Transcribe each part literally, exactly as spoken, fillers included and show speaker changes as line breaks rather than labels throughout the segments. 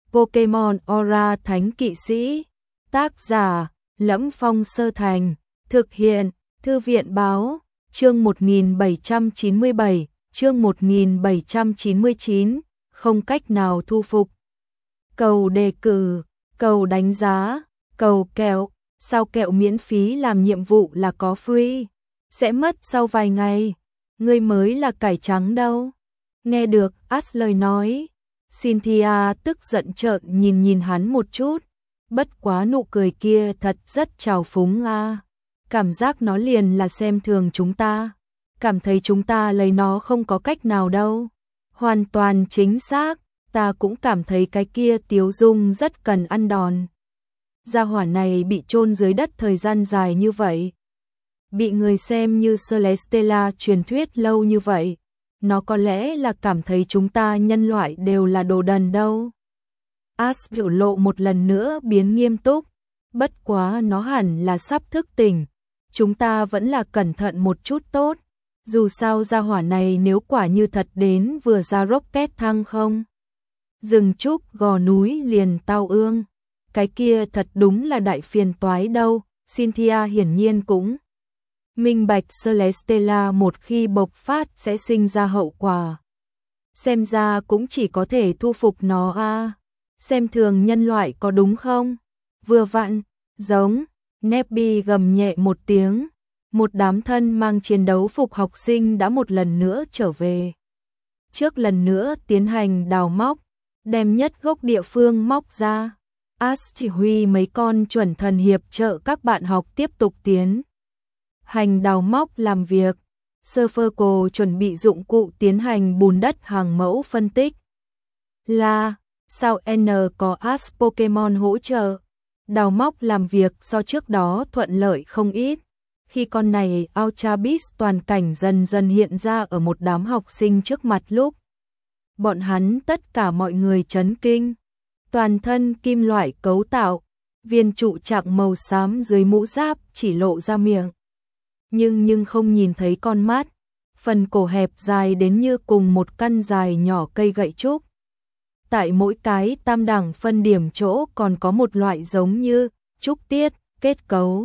Pokemon Aura Thánh Kỵ Sĩ. Tác giả: Lẫm Phong Sơ Thành. Thực hiện: Thư viện báo. Chương một nghìn bảy trăm chín mươi bảy, chương một nghìn bảy trăm chín mươi chín, không cách nào thu phục. Cầu đề cử, cầu đánh giá, cầu kẹo, sao kẹo miễn phí làm nhiệm vụ là có free, sẽ mất sau vài ngày, ngươi mới là cải trắng đâu. Nghe được Ash lời nói, Cynthia tức giận trợn nhìn nhìn hắn một chút, bất quá nụ cười kia thật rất trào phúng a. Cảm giác nó liền là xem thường chúng ta, cảm thấy chúng ta lấy nó không có cách nào đâu. Hoàn toàn chính xác, ta cũng cảm thấy cái kia Tiếu Dung rất cần ăn đòn. Gia hỏa này bị chôn dưới đất thời gian dài như vậy, bị người xem như Celestella truyền thuyết lâu như vậy, nó có lẽ là cảm thấy chúng ta nhân loại đều là đồ đần đâu. Ash biểu lộ một lần nữa biến nghiêm túc, bất quá nó hẳn là sắp thức tỉnh, chúng ta vẫn là cẩn thận một chút tốt, dù sao gia hỏa này nếu quả như thật đến vừa ra rocket thăng không. Rừng trúc gò núi liền tao ương, cái kia thật đúng là đại phiền toái đâu. Cynthia hiển nhiên cũng minh bạch Celestella một khi bộc phát sẽ sinh ra hậu quả. Xem ra cũng chỉ có thể thu phục nó a. Xem thường nhân loại có đúng không? Vừa vặn, giống, Nebby gầm nhẹ một tiếng, một đám thân mang chiến đấu phục học sinh đã một lần nữa trở về. Trước lần nữa tiến hành đào móc, đem nhất gốc địa phương móc ra. Ash chỉ huy mấy con chuẩn thần hiệp trợ các bạn học tiếp tục tiến hành đào móc làm việc. Serverco chuẩn bị dụng cụ tiến hành bùn đất hàng mẫu phân tích. Là, sao N có Ash Pokemon hỗ trợ? Đào móc làm việc so trước đó thuận lợi không ít. Khi con này Ultra Beast toàn cảnh dần dần hiện ra ở một đám học sinh trước mặt lúc, bọn hắn tất cả mọi người chấn kinh. Toàn thân kim loại cấu tạo, viên trụ trạng màu xám dưới mũ giáp chỉ lộ ra miệng. Nhưng nhưng không nhìn thấy con mắt, phần cổ hẹp dài đến như cùng một căn dài nhỏ cây gậy trúc. Tại mỗi cái tam đẳng phân điểm chỗ còn có một loại giống như trúc tiết, kết cấu.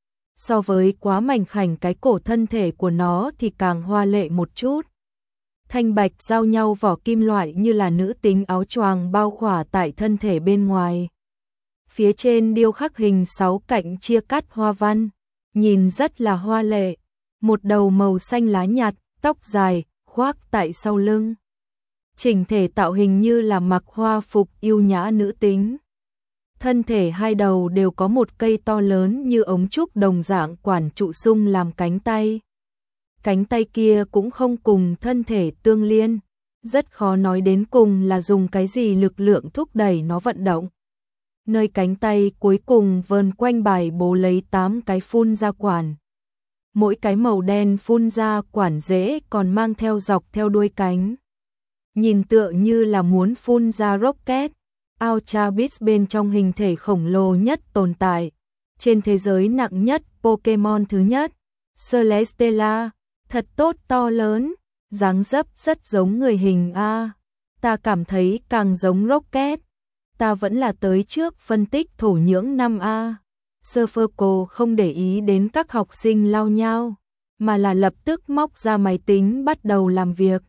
So với quá mảnh khảnh cái cổ thân thể của nó thì càng hoa lệ một chút. Thanh bạch giao nhau vỏ kim loại như là nữ tính áo choàng bao khỏa tại thân thể bên ngoài. Phía trên điêu khắc hình sáu cạnh chia cắt hoa văn, nhìn rất là hoa lệ. Một đầu màu xanh lá nhạt, tóc dài, khoác tại sau lưng. Chỉnh thể tạo hình như là mặc hoa phục yêu nhã nữ tính. Thân thể hai đầu đều có một cây to lớn như ống trúc đồng dạng quản trụ sung làm cánh tay. Cánh tay kia cũng không cùng thân thể tương liên, rất khó nói đến cùng là dùng cái gì lực lượng thúc đẩy nó vận động. Nơi cánh tay cuối cùng vờn quanh bài bố lấy tám cái phun ra quản. Mỗi cái màu đen phun ra quản rễ còn mang theo dọc theo đuôi cánh. Nhìn tựa như là muốn phun ra rocket. Ultra Beast bên trong hình thể khổng lồ nhất tồn tại. Trên thế giới nặng nhất Pokemon thứ nhất, Celestella. Thật tốt to lớn, dáng dấp rất giống người hình a. Ta cảm thấy càng giống rocket. Ta vẫn là tới trước phân tích thổ nhưỡng năm a. Serverco không để ý đến các học sinh lao nhau, mà là lập tức móc ra máy tính bắt đầu làm việc.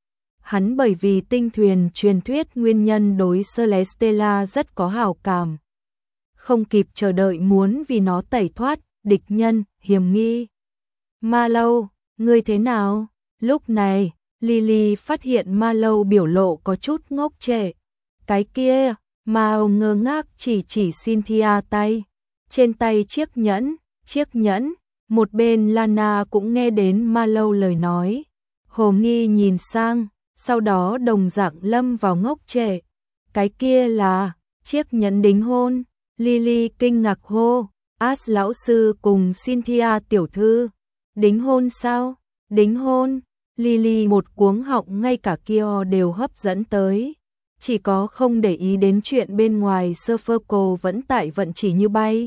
Hắn bởi vì tinh thuyền truyền thuyết nguyên nhân đối Celestella rất có hảo cảm. Không kịp chờ đợi muốn vì nó tẩy thoát địch nhân, hiểm nghi. Mallow, ngươi thế nào? Lúc này, Lily phát hiện Mallow biểu lộ có chút ngốc trệ. Cái kia, Mao ngơ ngác chỉ chỉ Cynthia tay. Trên tay chiếc nhẫn, chiếc nhẫn. Một bên Lana cũng nghe đến Mallow lời nói. Hồ nghi nhìn sang, sau đó đồng dạng lâm vào ngốc trệ. Cái kia là chiếc nhẫn đính hôn. Lily kinh ngạc hô. Ash lão sư cùng Cynthia tiểu thư. Đính hôn sao? Đính hôn? Lily một cuống họng ngay cả kia đều hấp dẫn tới. Chỉ có không để ý đến chuyện bên ngoài. Serverco vẫn tại vận chỉ như bay.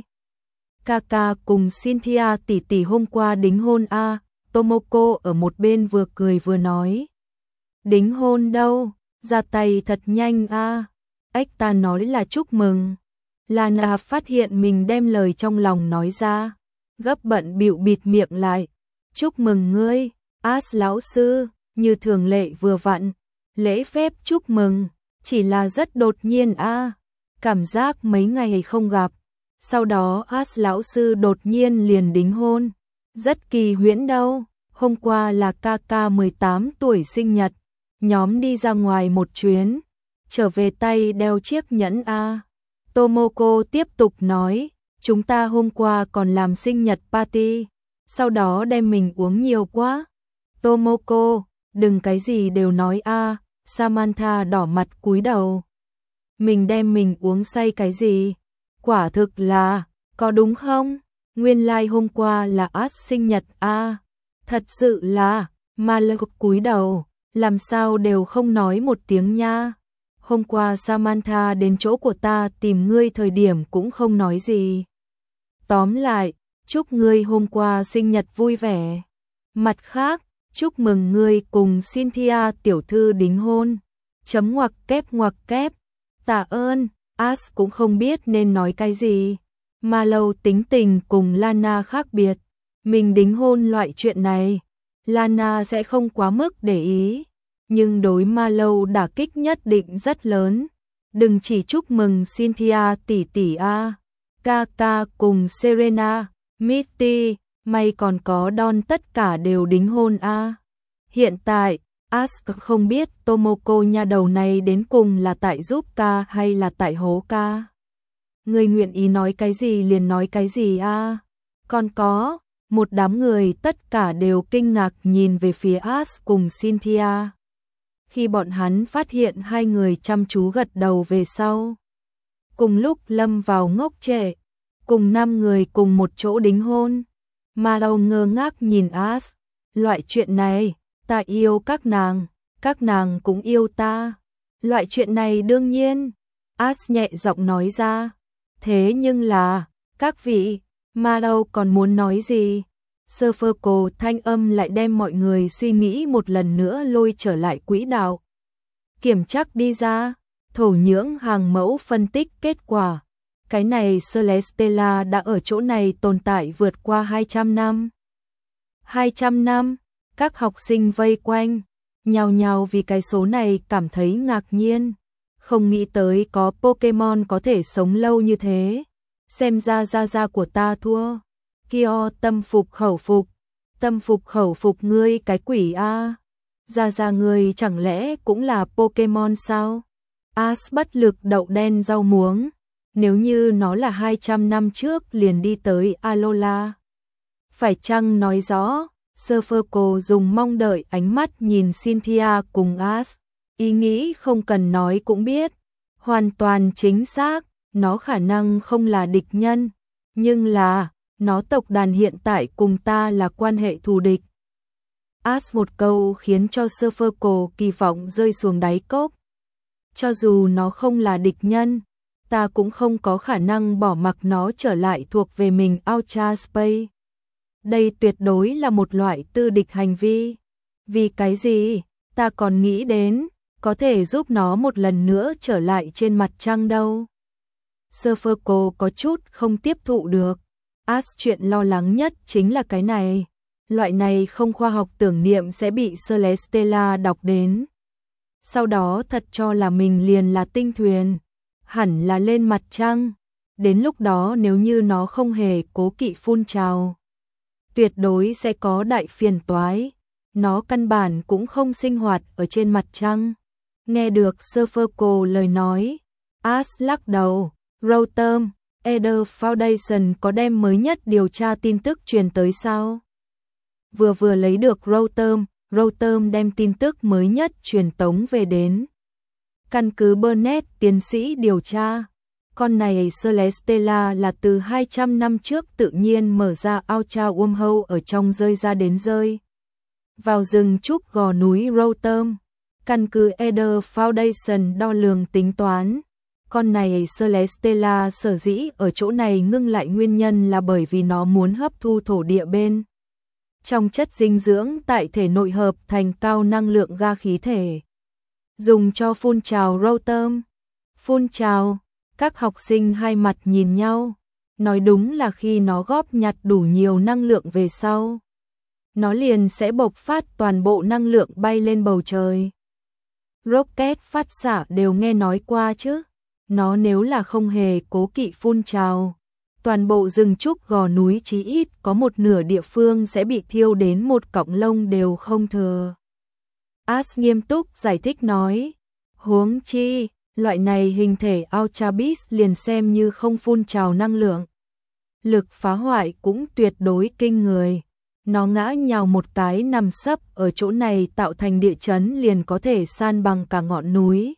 Kaka cùng Cynthia tỷ tỷ hôm qua đính hôn a. À, Tomoko ở một bên vừa cười vừa nói. Đính hôn đâu? Ra tay thật nhanh a. À. Ếch ta nói là chúc mừng. Lana phát hiện mình đem lời trong lòng nói ra, gấp bận bịu bịt miệng lại. Chúc mừng ngươi, As lão sư, như thường lệ vừa vặn. Lễ phép chúc mừng, chỉ là rất đột nhiên a, cảm giác mấy ngày không gặp. Sau đó As lão sư đột nhiên liền đính hôn. Rất kỳ huyễn đâu, hôm qua là ca ca mười tám tuổi sinh nhật, nhóm đi ra ngoài một chuyến, trở về tay đeo chiếc nhẫn a. Tomoko tiếp tục nói, chúng ta hôm qua còn làm sinh nhật party, sau đó đem mình uống nhiều quá. Tomoko, đừng cái gì đều nói a. Samantha đỏ mặt cúi đầu. Mình đem mình uống say cái gì? Quả thực là, có đúng không? Nguyên lai like hôm qua là As sinh nhật a. Thật sự là, Malak cúi đầu, làm sao đều không nói một tiếng nha. Hôm qua Samantha đến chỗ của ta tìm ngươi thời điểm cũng không nói gì. Tóm lại, chúc ngươi hôm qua sinh nhật vui vẻ. Mặt khác, chúc mừng ngươi cùng Cynthia tiểu thư đính hôn. Chấm ngoặc kép ngoặc kép. Tạ ơn, As cũng không biết nên nói cái gì. Mà lâu tính tình cùng Lana khác biệt. Mình đính hôn loại chuyện này, Lana sẽ không quá mức để ý. Nhưng đối Ma Lâu đả kích nhất định rất lớn. Đừng chỉ chúc mừng Cynthia tỷ tỷ a, Kaka cùng Serena, Mitty, may còn có Don tất cả đều đính hôn a. Hiện tại, Ask không biết Tomoko nha đầu này đến cùng là tại giúp ca hay là tại hố ca. Người nguyện ý nói cái gì liền nói cái gì a. Còn có, một đám người tất cả đều kinh ngạc nhìn về phía Ask cùng Cynthia. Khi bọn hắn phát hiện hai người chăm chú gật đầu về sau, cùng lúc lâm vào ngốc trệ, cùng năm người cùng một chỗ đính hôn. Mà đầu ngơ ngác nhìn As, loại chuyện này, ta yêu các nàng, các nàng cũng yêu ta. Loại chuyện này đương nhiên, As nhẹ giọng nói ra. Thế nhưng là, các vị, mà đâu còn muốn nói gì? Serferco thanh âm lại đem mọi người suy nghĩ một lần nữa lôi trở lại quỹ đạo. Kiểm chắc đi ra, thổ nhưỡng hàng mẫu phân tích kết quả. Cái này Celestella đã ở chỗ này tồn tại vượt qua hai trăm năm. hai trăm năm, các học sinh vây quanh, nhào nhào vì cái số này cảm thấy ngạc nhiên. Không nghĩ tới có Pokemon có thể sống lâu như thế. Xem ra gia gia của ta thua. Kyo tâm phục khẩu phục, tâm phục khẩu phục ngươi cái quỷ a. Gia gia ngươi chẳng lẽ cũng là Pokemon sao? As bất lực đậu đen rau muống, nếu như nó là hai trăm năm trước liền đi tới Alola. Phải chăng nói rõ, Serferco dùng mong đợi ánh mắt nhìn Cynthia cùng As, ý nghĩ không cần nói cũng biết, hoàn toàn chính xác, nó khả năng không là địch nhân, nhưng là nó tộc đàn hiện tại cùng ta là quan hệ thù địch. As một câu khiến cho Serferco kỳ vọng rơi xuống đáy cốc. Cho dù nó không là địch nhân, ta cũng không có khả năng bỏ mặc nó trở lại thuộc về mình Ultra Space. Đây tuyệt đối là một loại tư địch hành vi. Vì cái gì, ta còn nghĩ đến, có thể giúp nó một lần nữa trở lại trên mặt trăng đâu. Serferco có chút không tiếp thụ được. As chuyện lo lắng nhất chính là cái này. Loại này không khoa học tưởng niệm sẽ bị Celestella đọc đến. Sau đó thật cho là mình liền là tinh thuyền, hẳn là lên mặt trăng. Đến lúc đó nếu như nó không hề cố kỵ phun trào, tuyệt đối sẽ có đại phiền toái. Nó căn bản cũng không sinh hoạt ở trên mặt trăng. Nghe được Serferco lời nói, As lắc đầu. Rotom, Eder Foundation có đem mới nhất điều tra tin tức truyền tới sao? Vừa vừa lấy được Rotom, Rotom đem tin tức mới nhất truyền tống về đến. Căn cứ Burnett tiến sĩ điều tra, con này Celestella là từ hai trăm năm trước tự nhiên mở ra Ultra Wormhole ở trong rơi ra đến rơi vào rừng trúc gò núi Rotom. Căn cứ Eder Foundation đo lường tính toán, con này Celestella sở dĩ ở chỗ này ngưng lại nguyên nhân là bởi vì nó muốn hấp thu thổ địa bên trong chất dinh dưỡng tại thể nội hợp thành cao năng lượng ga khí thể, dùng cho phun trào Rotom. Phun trào, các học sinh hai mặt nhìn nhau, nói đúng là khi nó góp nhặt đủ nhiều năng lượng về sau, nó liền sẽ bộc phát toàn bộ năng lượng bay lên bầu trời. Rocket phát xạ đều nghe nói qua chứ, nó nếu là không hề cố kỵ phun trào, toàn bộ rừng trúc gò núi chí ít có một nửa địa phương sẽ bị thiêu đến một cọng lông đều không thừa. Ash nghiêm túc giải thích nói, huống chi, loại này hình thể Ultra Beast liền xem như không phun trào năng lượng. Lực phá hoại cũng tuyệt đối kinh người. Nó ngã nhào một cái nằm sấp ở chỗ này tạo thành địa chấn liền có thể san bằng cả ngọn núi.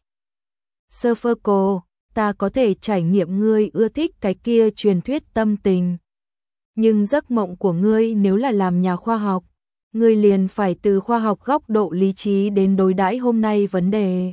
Surferco, ta có thể trải nghiệm ngươi ưa thích cái kia truyền thuyết tâm tình. Nhưng giấc mộng của ngươi nếu là làm nhà khoa học, ngươi liền phải từ khoa học góc độ lý trí đến đối đãi hôm nay vấn đề.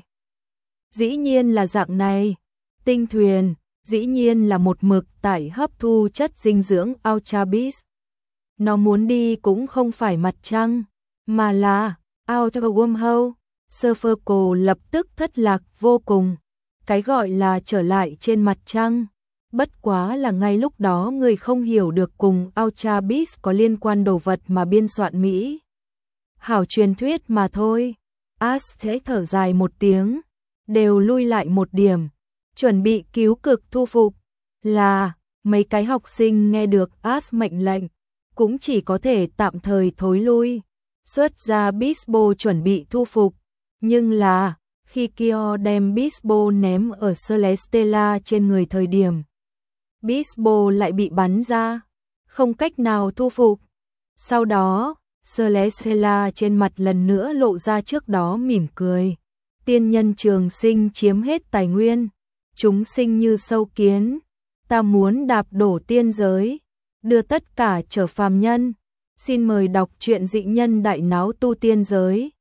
Dĩ nhiên là dạng này, tinh thuyền, dĩ nhiên là một mực tải hấp thu chất dinh dưỡng Ultra Beast. Nó muốn đi cũng không phải mặt trăng, mà là Outer Wormhole. Surferco lập tức thất lạc vô cùng. Cái gọi là trở lại trên mặt trăng, bất quá là ngay lúc đó người không hiểu được cùng Ultra Beast có liên quan đồ vật mà biên soạn Mỹ. Hảo truyền thuyết mà thôi. Ash thế thở dài một tiếng, đều lui lại một điểm, chuẩn bị cứu cực thu phục. Là, mấy cái học sinh nghe được Ash mệnh lệnh, cũng chỉ có thể tạm thời thối lui, xuất ra Beastball chuẩn bị thu phục. Nhưng là, khi Kyo đem Beastball ném ở Celestella trên người thời điểm, Beastball lại bị bắn ra, không cách nào thu phục. Sau đó, Celestella trên mặt lần nữa lộ ra trước đó mỉm cười. Tiên nhân trường sinh chiếm hết tài nguyên, chúng sinh như sâu kiến, ta muốn đạp đổ tiên giới, đưa tất cả trở phàm nhân. Xin mời đọc truyện Dị Nhân Đại Náo Tu Tiên Giới.